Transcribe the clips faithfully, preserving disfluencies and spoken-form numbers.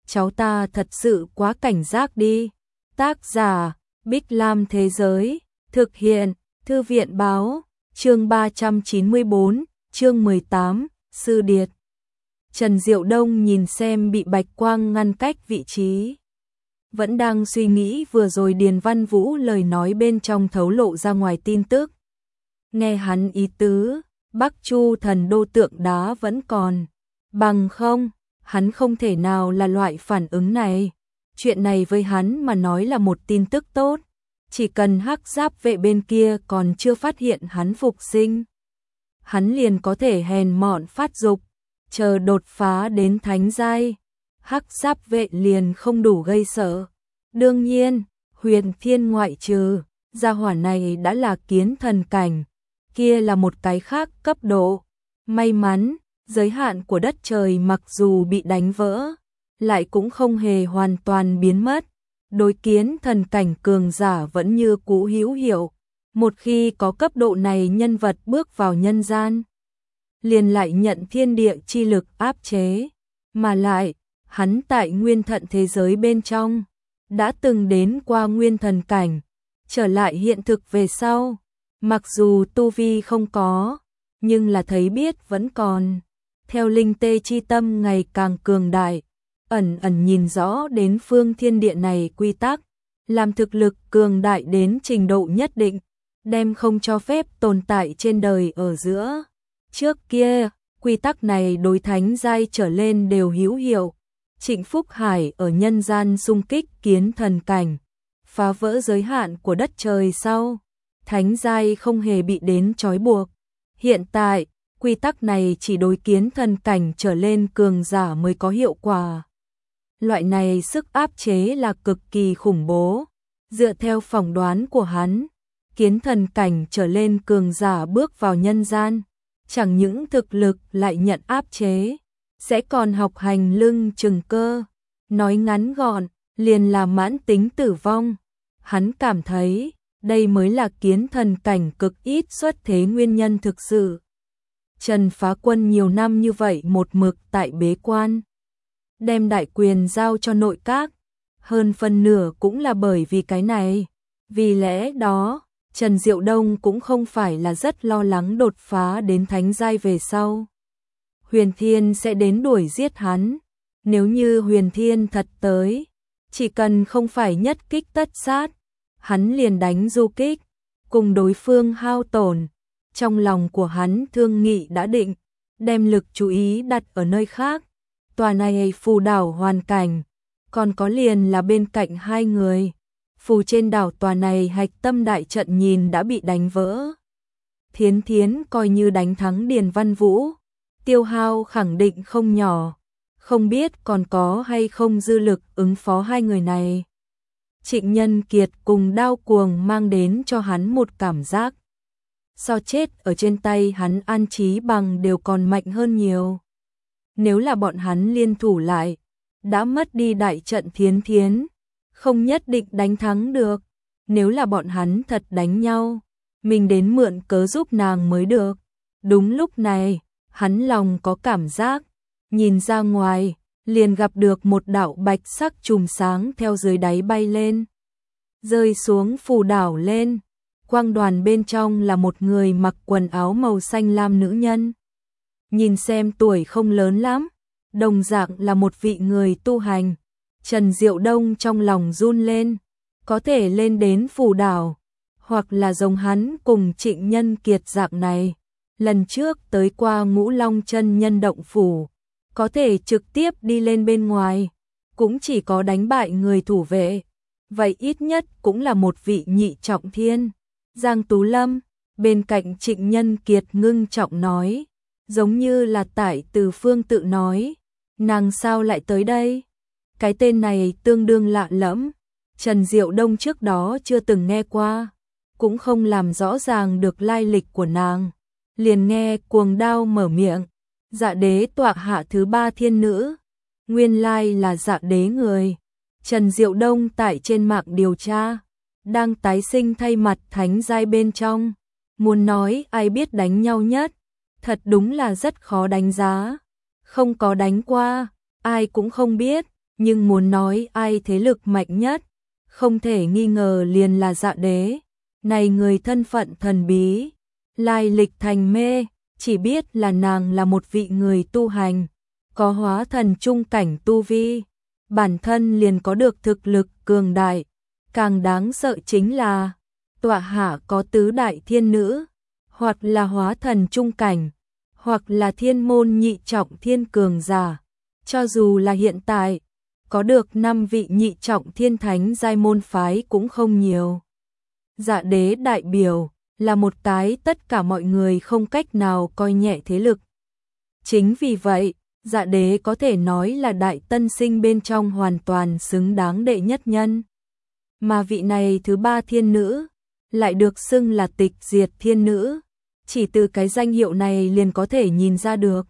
cháu ta thật sự quá cảnh giác đi. Tác giả, Bích Lam Thế Giới, thực hiện, Thư viện Báo, chương ba trăm chín mươi tư, chương mười tám, Sư Điệt. Trần Diệu Đông nhìn xem bị bạch quang ngăn cách vị trí. Vẫn đang suy nghĩ vừa rồi Điền Văn Vũ lời nói bên trong thấu lộ ra ngoài tin tức. Nghe hắn ý tứ, Bắc Chu thần đô tượng đá vẫn còn. Bằng không, hắn không thể nào là loại phản ứng này. Chuyện này với hắn mà nói là một tin tức tốt. Chỉ cần hắc giáp vệ bên kia còn chưa phát hiện hắn phục sinh, hắn liền có thể hèn mọn phát dục, chờ đột phá đến thánh giai, hắc giáp vệ liền không đủ gây sợ. Đương nhiên, Huyền Thiên ngoại trừ, gia hỏa này đã là kiến thần cảnh, kia là một cái khác cấp độ. May mắn, giới hạn của đất trời mặc dù bị đánh vỡ, lại cũng không hề hoàn toàn biến mất. Đối kiến thần cảnh cường giả vẫn như cũ hữu hiệu. Một khi có cấp độ này nhân vật bước vào nhân gian, liền lại nhận thiên địa chi lực áp chế. Mà lại, hắn tại nguyên thận thế giới bên trong, đã từng đến qua nguyên thần cảnh, trở lại hiện thực về sau. Mặc dù tu vi không có, nhưng là thấy biết vẫn còn. Theo linh tê chi tâm ngày càng cường đại, ẩn ẩn nhìn rõ đến phương thiên địa này quy tắc, làm thực lực cường đại đến trình độ nhất định, đem không cho phép tồn tại trên đời ở giữa. Trước kia, quy tắc này đối thánh giai trở lên đều hữu hiệu. Trịnh Phúc Hải ở nhân gian xung kích kiến thần cảnh, phá vỡ giới hạn của đất trời sau, thánh giai không hề bị đến trói buộc. Hiện tại, quy tắc này chỉ đối kiến thần cảnh trở lên cường giả mới có hiệu quả. Loại này sức áp chế là cực kỳ khủng bố. Dựa theo phỏng đoán của hắn, kiến thần cảnh trở lên cường giả bước vào nhân gian, chẳng những thực lực lại nhận áp chế, sẽ còn học hành lưng chừng cơ. Nói ngắn gọn, liền là mãn tính tử vong. Hắn cảm thấy, đây mới là kiến thần cảnh cực ít xuất thế nguyên nhân thực sự. Trần Phá Quân nhiều năm như vậy một mực tại bế quan, đem đại quyền giao cho nội các, hơn phân nửa cũng là bởi vì cái này. Vì lẽ đó, Trần Diệu Đông cũng không phải là rất lo lắng đột phá đến thánh giai về sau Huyền Thiên sẽ đến đuổi giết hắn. Nếu như Huyền Thiên thật tới, chỉ cần không phải nhất kích tất sát, hắn liền đánh du kích, cùng đối phương hao tổn. Trong lòng của hắn thương nghị đã định, đem lực chú ý đặt ở nơi khác. Tòa này phù đảo hoàn cảnh, còn có liền là bên cạnh hai người. Phù trên đảo tòa này hạch tâm đại trận nhìn đã bị đánh vỡ. Thiến Thiến coi như đánh thắng Điền Văn Vũ, tiêu hao khẳng định không nhỏ, không biết còn có hay không dư lực ứng phó hai người này. Trịnh Nhân Kiệt cùng Đao Cuồng mang đến cho hắn một cảm giác, so chết ở trên tay hắn An Chí Bằng đều còn mạnh hơn nhiều. Nếu là bọn hắn liên thủ lại, đã mất đi đại trận Thiến Thiến, không nhất định đánh thắng được. Nếu là bọn hắn thật đánh nhau, mình đến mượn cớ giúp nàng mới được. Đúng lúc này, hắn lòng có cảm giác, nhìn ra ngoài, liền gặp được một đạo bạch sắc chùm sáng theo dưới đáy bay lên, rơi xuống phù đảo lên. Quang đoàn bên trong là một người mặc quần áo màu xanh lam nữ nhân. Nhìn xem tuổi không lớn lắm, đồng dạng là một vị người tu hành. Trần Diệu Đông trong lòng run lên, có thể lên đến phù đảo, hoặc là giống hắn cùng Trịnh Nhân Kiệt dạng này. Lần trước tới qua Ngũ Long chân nhân động phủ, có thể trực tiếp đi lên bên ngoài, cũng chỉ có đánh bại người thủ vệ. Vậy ít nhất cũng là một vị nhị trọng thiên. Giang Tú Lâm, bên cạnh Trịnh Nhân Kiệt ngưng trọng nói, giống như là tại Từ Phương tự nói, nàng sao lại tới đây? Cái tên này tương đương lạ lẫm, Trần Diệu Đông trước đó chưa từng nghe qua, cũng không làm rõ ràng được lai lịch của nàng. Liền nghe Cuồng Đao mở miệng, Dạ Đế tọa hạ thứ ba thiên nữ, nguyên lai là Dạ Đế người. Trần Diệu Đông tại trên mạng điều tra, đang tái sinh thay mặt thánh giai bên trong, muốn nói ai biết đánh nhau nhất, thật đúng là rất khó đánh giá. Không có đánh qua, ai cũng không biết, nhưng muốn nói ai thế lực mạnh nhất, không thể nghi ngờ liền là Dạ Đế. Này người thân phận thần bí, lai lịch thành mê, chỉ biết là nàng là một vị người tu hành, có hóa thần trung cảnh tu vi, bản thân liền có được thực lực cường đại. Càng đáng sợ chính là tọa hạ có tứ đại thiên nữ, hoặc là hóa thần trung cảnh, hoặc là thiên môn nhị trọng thiên cường giả. Cho dù là hiện tại, có được năm vị nhị trọng thiên thánh giai môn phái cũng không nhiều. Dạ Đế đại biểu là một cái tất cả mọi người không cách nào coi nhẹ thế lực. Chính vì vậy, Dạ Đế có thể nói là đại tân sinh bên trong hoàn toàn xứng đáng đệ nhất nhân. Mà vị này thứ ba thiên nữ, lại được xưng là Tịch Diệt thiên nữ. Chỉ từ cái danh hiệu này liền có thể nhìn ra được.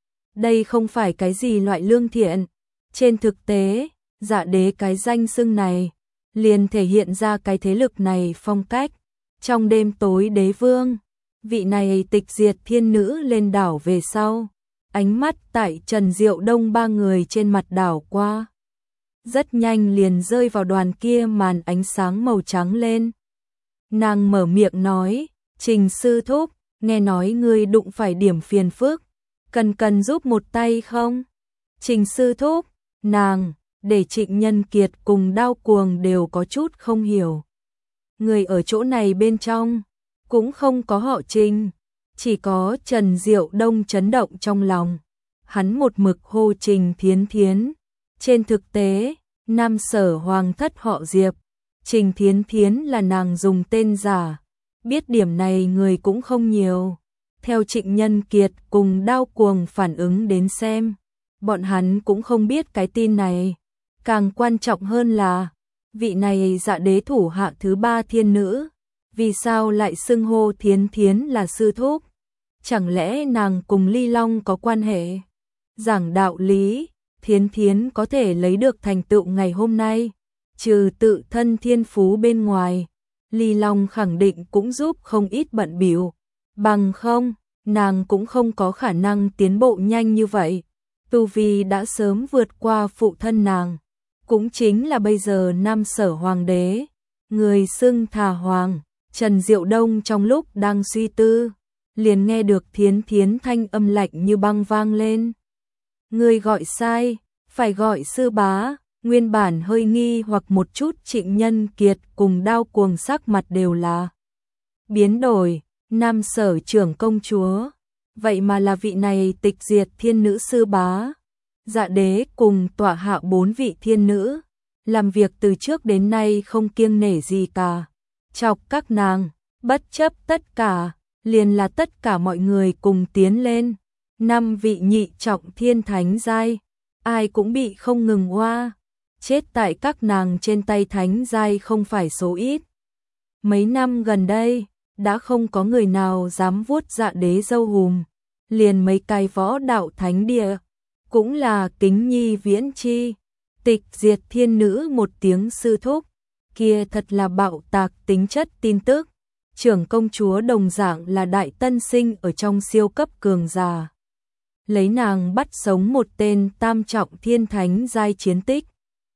Đây không phải cái gì loại lương thiện. Trên thực tế, Dạ Đế cái danh xưng này, liền thể hiện ra cái thế lực này phong cách. Trong đêm tối đế vương, vị này Tịch Diệt thiên nữ lên đảo về sau. Ánh mắt tại Trần Diệu Đông ba người trên mặt đảo qua. Rất nhanh liền rơi vào đoàn kia màn ánh sáng màu trắng lên. Nàng mở miệng nói, Trình sư thúc, nghe nói ngươi đụng phải điểm phiền phức, cần cần giúp một tay không? Trình sư thúc, nàng, để Trịnh Nhân Kiệt cùng Đao Cuồng đều có chút không hiểu. Người ở chỗ này bên trong, cũng không có họ Trình, chỉ có Trần Diệu Đông chấn động trong lòng. Hắn một mực hô Trình Thiến Thiến. Trên thực tế, Nam Sở Hoàng thất họ Diệp, Trình Thiến Thiến là nàng dùng tên giả. Biết điểm này người cũng không nhiều. Theo Trịnh Nhân Kiệt cùng Đao Cuồng phản ứng đến xem, bọn hắn cũng không biết cái tin này. Càng quan trọng hơn là, vị này Dạ Đế thủ hạ thứ ba thiên nữ, vì sao lại xưng hô Thiến Thiến là sư thúc? Chẳng lẽ nàng cùng Ly Long có quan hệ? Giảng đạo lý, Thiến Thiến có thể lấy được thành tựu ngày hôm nay, trừ tự thân thiên phú bên ngoài, Ly Long khẳng định cũng giúp không ít bận bịu. Bằng không, nàng cũng không có khả năng tiến bộ nhanh như vậy. Tu vi đã sớm vượt qua phụ thân nàng, cũng chính là bây giờ Nam Sở Hoàng đế, người xưng Thà Hoàng. Trần Diệu Đông trong lúc đang suy tư, liền nghe được Thiến Thiến thanh âm lạnh như băng vang lên. Người gọi sai, phải gọi sư bá. Nguyên bản hơi nghi hoặc một chút Trịnh Nhân Kiệt cùng Đao Cuồng sắc mặt đều là biến đổi. Nam Sở trưởng công chúa, vậy mà là vị này Tịch Diệt thiên nữ sư bá. Dạ Đế cùng tọa hạ bốn vị thiên nữ, làm việc từ trước đến nay không kiêng nể gì cả. Chọc các nàng, bất chấp tất cả, liền là tất cả mọi người cùng tiến lên. Năm vị nhị trọng thiên thánh giai, ai cũng bị không ngừng oa. Chết tại các nàng trên tay thánh giai không phải số ít. Mấy năm gần đây, đã không có người nào dám vuốt Dạ Đế râu hùm. Liền mấy cái võ đạo thánh địa, cũng là Kính Nhi Viễn Chi, Tịch Diệt thiên nữ một tiếng sư thúc, kia thật là bạo tạc tính chất tin tức. Trưởng công chúa đồng dạng là đại tân sinh ở trong siêu cấp cường giả. Lấy nàng bắt sống một tên tam trọng thiên thánh giai chiến tích,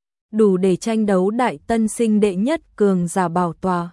đủ để tranh đấu đại tân sinh đệ nhất cường giả bảo tòa.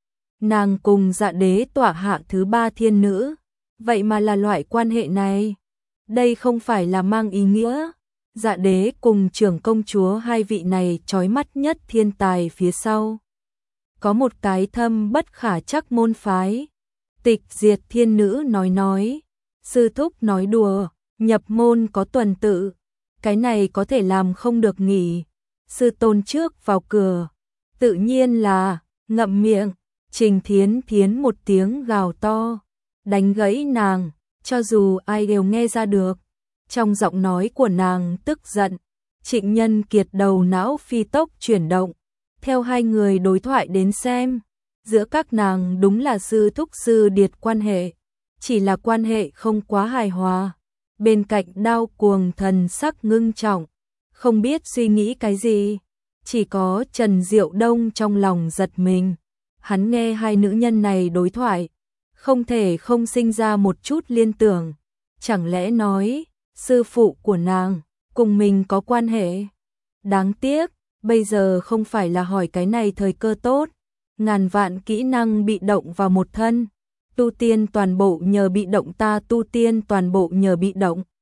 Nàng cùng Dạ Đế tọa hạ thứ ba thiên nữ, vậy mà là loại quan hệ này. Đây không phải là mang ý nghĩa Dạ Đế cùng trưởng công chúa hai vị này chói mắt nhất thiên tài phía sau có một cái thâm bất khả trắc môn phái. Tịch Diệt thiên nữ nói nói, sư thúc nói đùa, nhập môn có tuần tự, cái này có thể làm không được nghỉ. Sư tôn trước vào cửa, tự nhiên là ngậm miệng. Trình Thiến Thiến một tiếng gào to, đánh gãy nàng, cho dù ai đều nghe ra được. Trong giọng nói của nàng tức giận, Trịnh Nhân Kiệt đầu não phi tốc chuyển động. Theo hai người đối thoại đến xem, giữa các nàng đúng là sư thúc sư điệt quan hệ, chỉ là quan hệ không quá hài hòa. Bên cạnh Đao Cuồng thần sắc ngưng trọng, không biết suy nghĩ cái gì, chỉ có Trần Diệu Đông trong lòng giật mình. Hắn nghe hai nữ nhân này đối thoại, không thể không sinh ra một chút liên tưởng. Chẳng lẽ nói, sư phụ của nàng, cùng mình có quan hệ? Đáng tiếc, bây giờ không phải là hỏi cái này thời cơ tốt. Ngàn vạn kỹ năng bị động vào một thân. Tu tiên toàn bộ nhờ bị động ta tu tiên toàn bộ nhờ bị động.